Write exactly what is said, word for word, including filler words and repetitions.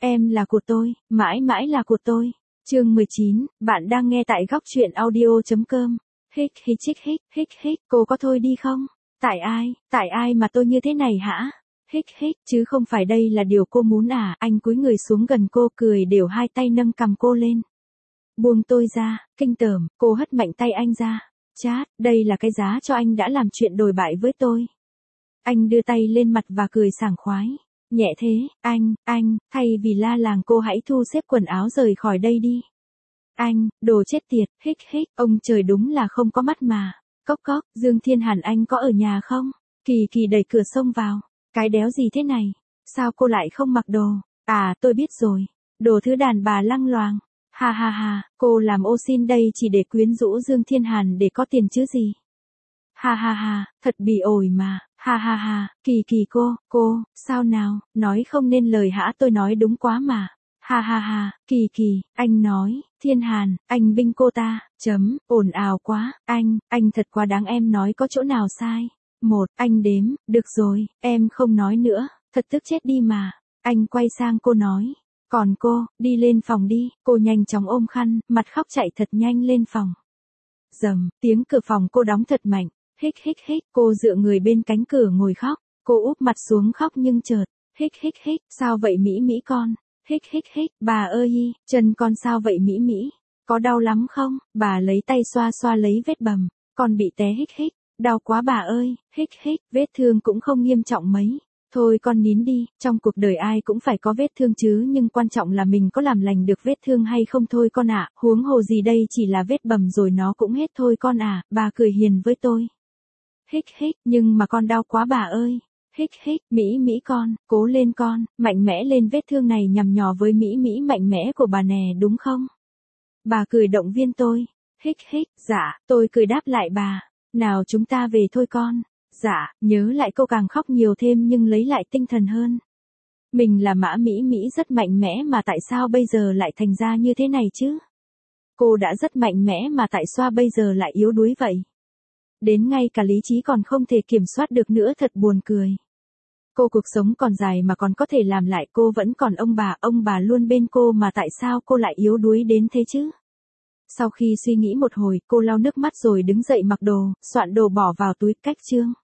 Em là của tôi, mãi mãi là của tôi. Chương mười chín, bạn đang nghe tại góc truyện audio chấm com. Hích hích chích hích, hích hích, cô có thôi đi không? Tại ai, tại ai mà tôi như thế này hả? Hích hích, chứ không phải đây là điều cô muốn à? Anh cúi người xuống gần cô, cười đều hai tay nâng cầm cô lên. Buông tôi ra, kinh tởm, cô hất mạnh tay anh ra. Chát, đây là cái giá cho anh đã làm chuyện đồi bại với tôi. Anh đưa tay lên mặt và cười sảng khoái. Nhẹ thế, anh, anh, thay vì la làng cô hãy thu xếp quần áo rời khỏi đây đi. Anh, đồ chết tiệt, hích hích, ông trời đúng là không có mắt mà. Cốc cốc, Dương Thiên Hàn anh có ở nhà không? Kỳ Kỳ đẩy cửa xông vào. Cái đéo gì thế này? Sao cô lại không mặc đồ? À, tôi biết rồi. Đồ thứ đàn bà lăng loàng. Ha ha ha, cô làm ô xin đây chỉ để quyến rũ Dương Thiên Hàn để có tiền chứ gì? Ha ha ha, thật bỉ ổi mà. Ha ha ha, Kỳ Kỳ cô, cô, sao nào, nói không nên lời hả? Tôi nói đúng quá mà. Ha ha ha, Kỳ Kỳ, anh nói, Thiên Hàn, anh binh cô ta, chấm, ồn ào quá, anh, anh thật quá đáng, em nói có chỗ nào sai. Một, anh đếm, được rồi, em không nói nữa, thật tức chết đi mà. Anh quay sang cô nói, còn cô, đi lên phòng đi. Cô nhanh chóng ôm khăn, mặt khóc chạy thật nhanh lên phòng. Dầm, tiếng cửa phòng cô đóng thật mạnh. Hích hích hích, cô dựa người bên cánh cửa ngồi khóc. Cô úp mặt xuống khóc nhưng chợt, hích hích hích, sao vậy Mỹ Mỹ con? Hích hích hích, bà ơi, chân con sao vậy Mỹ Mỹ? Có đau lắm không? Bà lấy tay xoa xoa lấy vết bầm. Con bị té hích hích, đau quá bà ơi, hích hích, vết thương cũng không nghiêm trọng mấy. Thôi con nín đi, trong cuộc đời ai cũng phải có vết thương chứ, nhưng quan trọng là mình có làm lành được vết thương hay không thôi con ạ. Huống hồ gì đây chỉ là vết bầm rồi nó cũng hết thôi con à. Bà cười hiền với tôi. Hích hích, nhưng mà con đau quá bà ơi. Hích hích, Mỹ Mỹ con, cố lên con, mạnh mẽ lên, vết thương này nhằm nhò với Mỹ Mỹ mạnh mẽ của bà nè đúng không? Bà cười động viên tôi. Hích hích, dạ, tôi cười đáp lại bà. Nào chúng ta về thôi con. Dạ, nhớ lại cô càng khóc nhiều thêm nhưng lấy lại tinh thần hơn. Mình là Mã Mỹ Mỹ rất mạnh mẽ mà tại sao bây giờ lại thành ra như thế này chứ? Cô đã rất mạnh mẽ mà tại sao bây giờ lại yếu đuối vậy? Đến ngay cả lý trí còn không thể kiểm soát được nữa, thật buồn cười. Cô cuộc sống còn dài mà còn có thể làm lại, cô vẫn còn ông bà, ông bà luôn bên cô mà tại sao cô lại yếu đuối đến thế chứ? Sau khi suy nghĩ một hồi, cô lau nước mắt rồi đứng dậy mặc đồ, soạn đồ bỏ vào túi, cách chương.